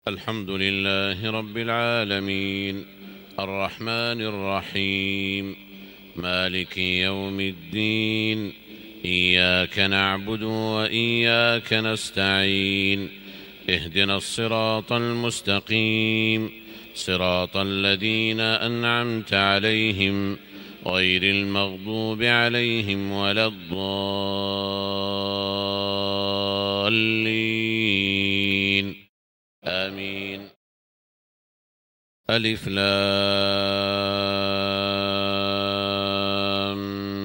الحمد لله رب العالمين، الرحمن الرحيم، مالك يوم الدين، إياك نعبد وإياك نستعين، اهدنا الصراط المستقيم، صراط الذين أنعمت عليهم غير المغضوب عليهم ولا الضالين، آمين. ألف لام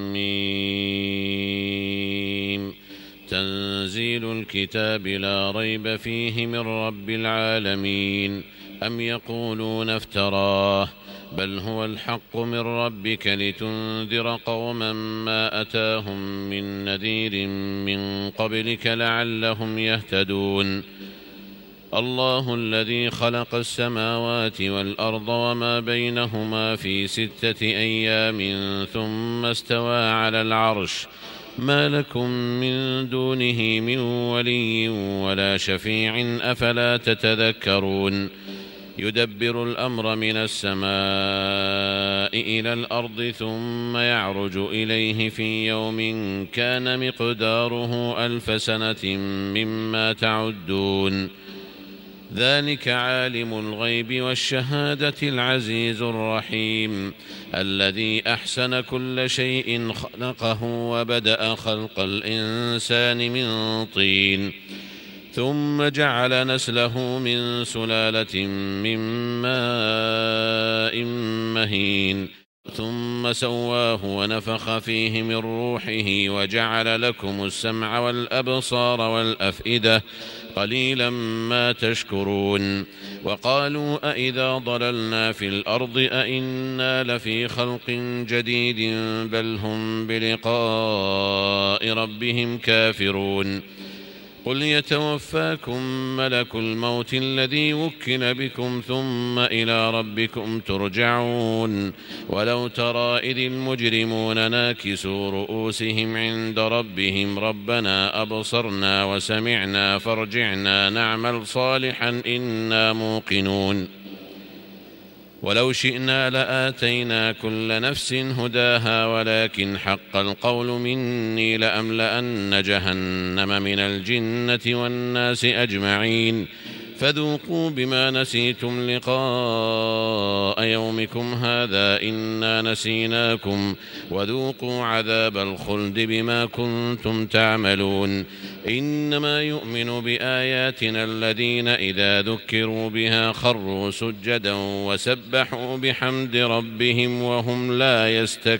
ميم. تنزيل الكتاب لا ريب فيه من رب العالمين. أم يقولون افتراه، بل هو الحق من ربك لتنذر قوما ما أتاهم من نذير من قبلك لعلهم يهتدون. الله الذي خلق السماوات والأرض وما بينهما في 6 أيام ثم استوى على العرش، ما لكم من دونه من ولي ولا شفيع أفلا تتذكرون. يدبر الأمر من السماء إلى الأرض ثم يعرج إليه في يوم كان مقداره 1000 سنة مما تعدون. ذلك عالم الغيب والشهادة العزيز الرحيم، الذي أحسن كل شيء خلقه وبدأ خلق الإنسان من طين، ثم جعل نسله من سلالة من ماء مهين، ثم سواه ونفخ فيه من روحه وجعل لكم السمع والأبصار والأفئدة، قليلا ما تشكرون. وقالوا أإذا ضللنا في الأرض أإنا لفي خلق جديد بل هم بلقاء ربهم كافرون. قل يتوفاكم ملك الموت الذي وكل بكم ثم إلى ربكم ترجعون. ولو ترى إذ المجرمون ناكسوا رؤوسهم عند ربهم ربنا أبصرنا وسمعنا فارجعنا نعمل صالحا إنا موقنون. ولو شئنا لآتينا كل نفس هداها ولكن حق القول مني لأملأن جهنم من الجنة والناس أجمعين. فذوقوا بما نسيتم لقاء يومكم هذا إنا نسيناكم وذوقوا عذاب الخلد بما كنتم تعملون. إنما يؤمن بآياتنا الذين إذا ذكروا بها خروا سجدا وسبحوا بحمد ربهم وهم لا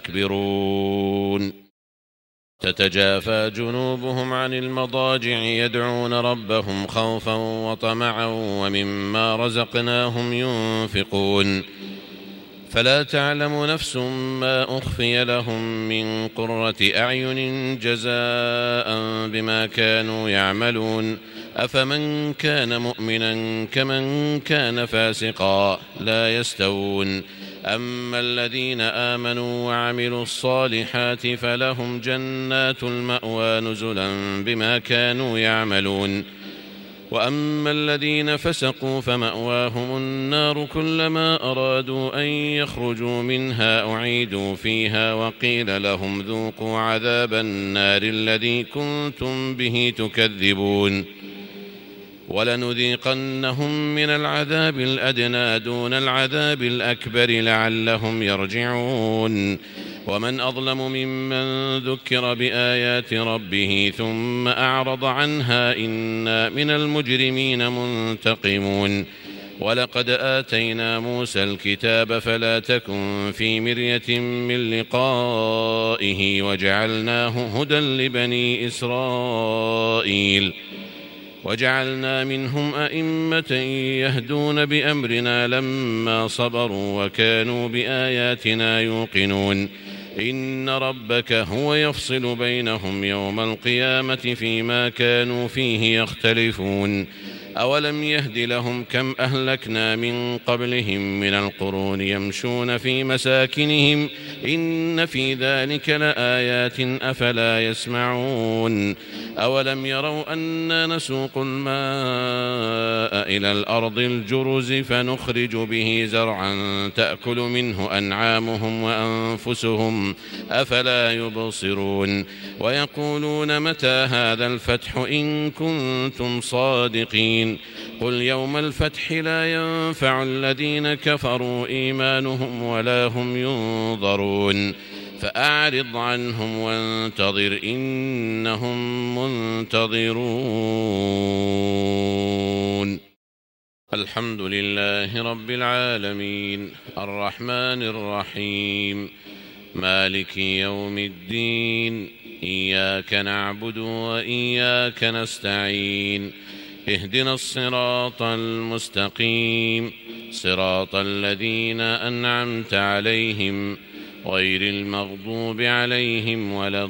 يستكبرون. تتجافى جنوبهم عن المضاجع يدعون ربهم خوفا وطمعا ومما رزقناهم ينفقون. فلا تعلم نفس ما أخفي لهم من قرة أعين جزاء بما كانوا يعملون. أفمن كان مؤمنا كمن كان فاسقا لا يستوون. أما الذين آمنوا وعملوا الصالحات فلهم جنات المأوى نزلا بما كانوا يعملون. وأما الذين فسقوا فمأواهم النار كلما أرادوا أن يخرجوا منها أعيدوا فيها وقيل لهم ذوقوا عذاب النار الذي كنتم به تكذبون. ولنذيقنهم من العذاب الأدنى دون العذاب الأكبر لعلهم يرجعون. ومن أظلم ممن ذكر بآيات ربه ثم أعرض عنها إنا من المجرمين منتقمون. ولقد آتينا موسى الكتاب فلا تكن في مرية من لقائه وجعلناه هدى لبني إسرائيل. وجعلنا منهم أئمة يهدون بأمرنا لما صبروا وكانوا بآياتنا يوقنون. إن ربك هو يفصل بينهم يوم القيامة فيما كانوا فيه يختلفون. أولم يهد لهم كم أهلكنا من قبلهم من القرون يمشون في مساكنهم إن في ذلك لآيات أفلا يسمعون أولم يروا أنا نسوق الماء إلى الأرض الجرز فنخرج به زرعا تأكل منه أنعامهم وأنفسهم أفلا يبصرون ويقولون متى هذا الفتح إن كنتم صادقين قل يوم الفتح لا ينفع الذين كفروا إيمانهم ولا هم ينظرون فأعرض عنهم وانتظر إنهم منتظرون الحمد لله رب العالمين الرحمن الرحيم مالك يوم الدين إياك نعبد وإياك نستعين اهدنا الصراط المستقيم صراط الذين أنعمت عليهم غير المغضوب عليهم ولا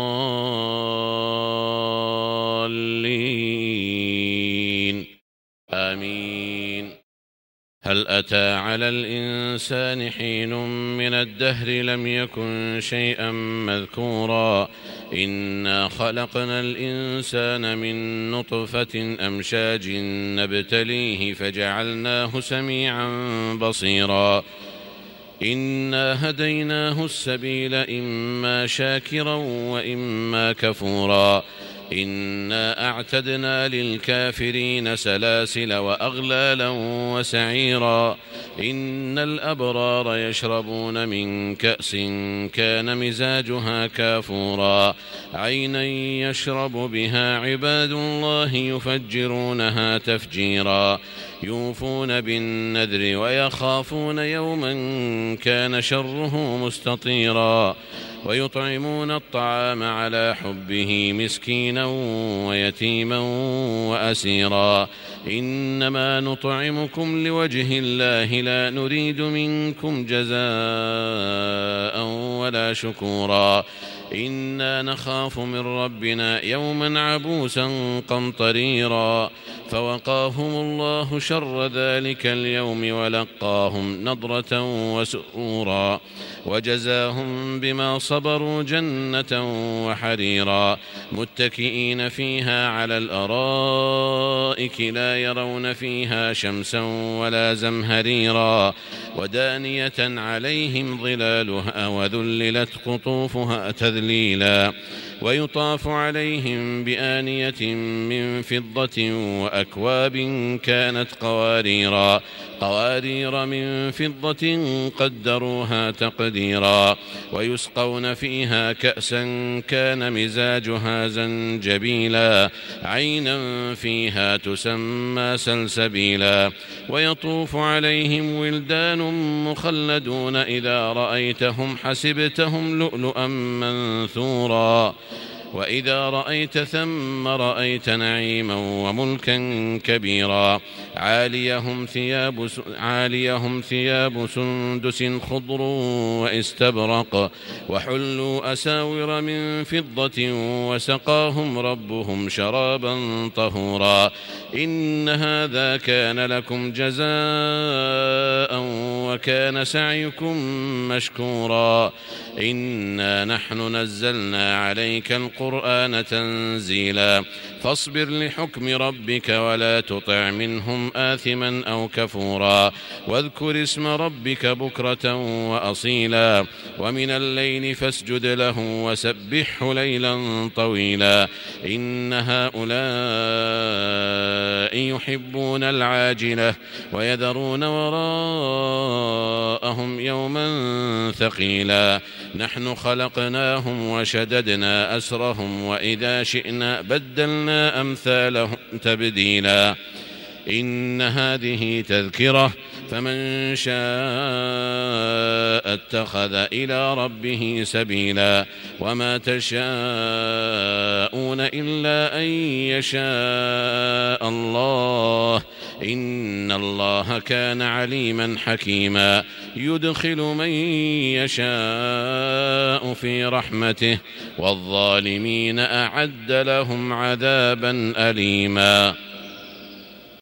الضالين آمين هل أتى على الإنسان حين من الدهر لم يكن شيئا مذكورا إنا خلقنا الإنسان من نطفة أمشاج نبتليه فجعلناه سميعا بصيرا إنا هديناه السبيل إما شاكرا وإما كفورا إنا أعتدنا للكافرين سلاسل وأغلالا وسعيرا إن الأبرار يشربون من كأس كان مزاجها كافورا عينا يشرب بها عباد الله يفجرونها تفجيرا يوفون بالنذر ويخافون يوما كان شره مستطيرا ويطعمون الطعام على حبه مسكينا ويتيما وأسيرا إنما نطعمكم لوجه الله لا نريد منكم جزاء ولا شكورا إنا نخاف من ربنا يوما عبوسا قمطريرا فوقاهم الله شر ذلك اليوم ولقاهم نضرة وسرورا وجزاهم بما صبروا جنة وحريرا متكئين فيها على الأرائك لا يرون فيها شمسا ولا زمهريرا ودانية عليهم ظلالها وذللت قطوفها تذليلا ويطاف عليهم بآنية من فضة وأكواب كانت قوارير من فضة قدروها تقديرا ويسقون فيها كأسا كان مزاجها زنجبيلا عينا فيها تسمى سلسبيلا ويطوف عليهم ولدان مخلدون إذا رأيتهم حسبتهم لؤلؤا منثورا وإذا رأيت ثم رأيت نعيما وملكا كبيرا عاليهم ثياب سندس خضر واستبرق وحلوا أساور من فضة وسقاهم ربهم شرابا طهورا إن هذا كان لكم جزاء وكان سعيكم مشكورا إنا نحن نزلنا عليك القرآن تنزيلا فاصبر لحكم ربك ولا تطع منهم آثما أو كفورا واذكر اسم ربك بكرة وأصيلا ومن الليل فاسجد له وسبحه ليلا طويلا إن هؤلاء يحبون العاجلة ويذرون وراءهم يوما ثقيلا نحن خلقناهم وشددنا أسرهم وإذا شئنا بدلنا أمثالهم تبديلا إن هذه تذكرة فمن شاء اتخذ إلى ربه سبيلا وما تشاءون إلا أن يشاء الله إن الله كان عليما حكيما يدخل من يشاء في رحمته والظالمين أعد لهم عذابا أليما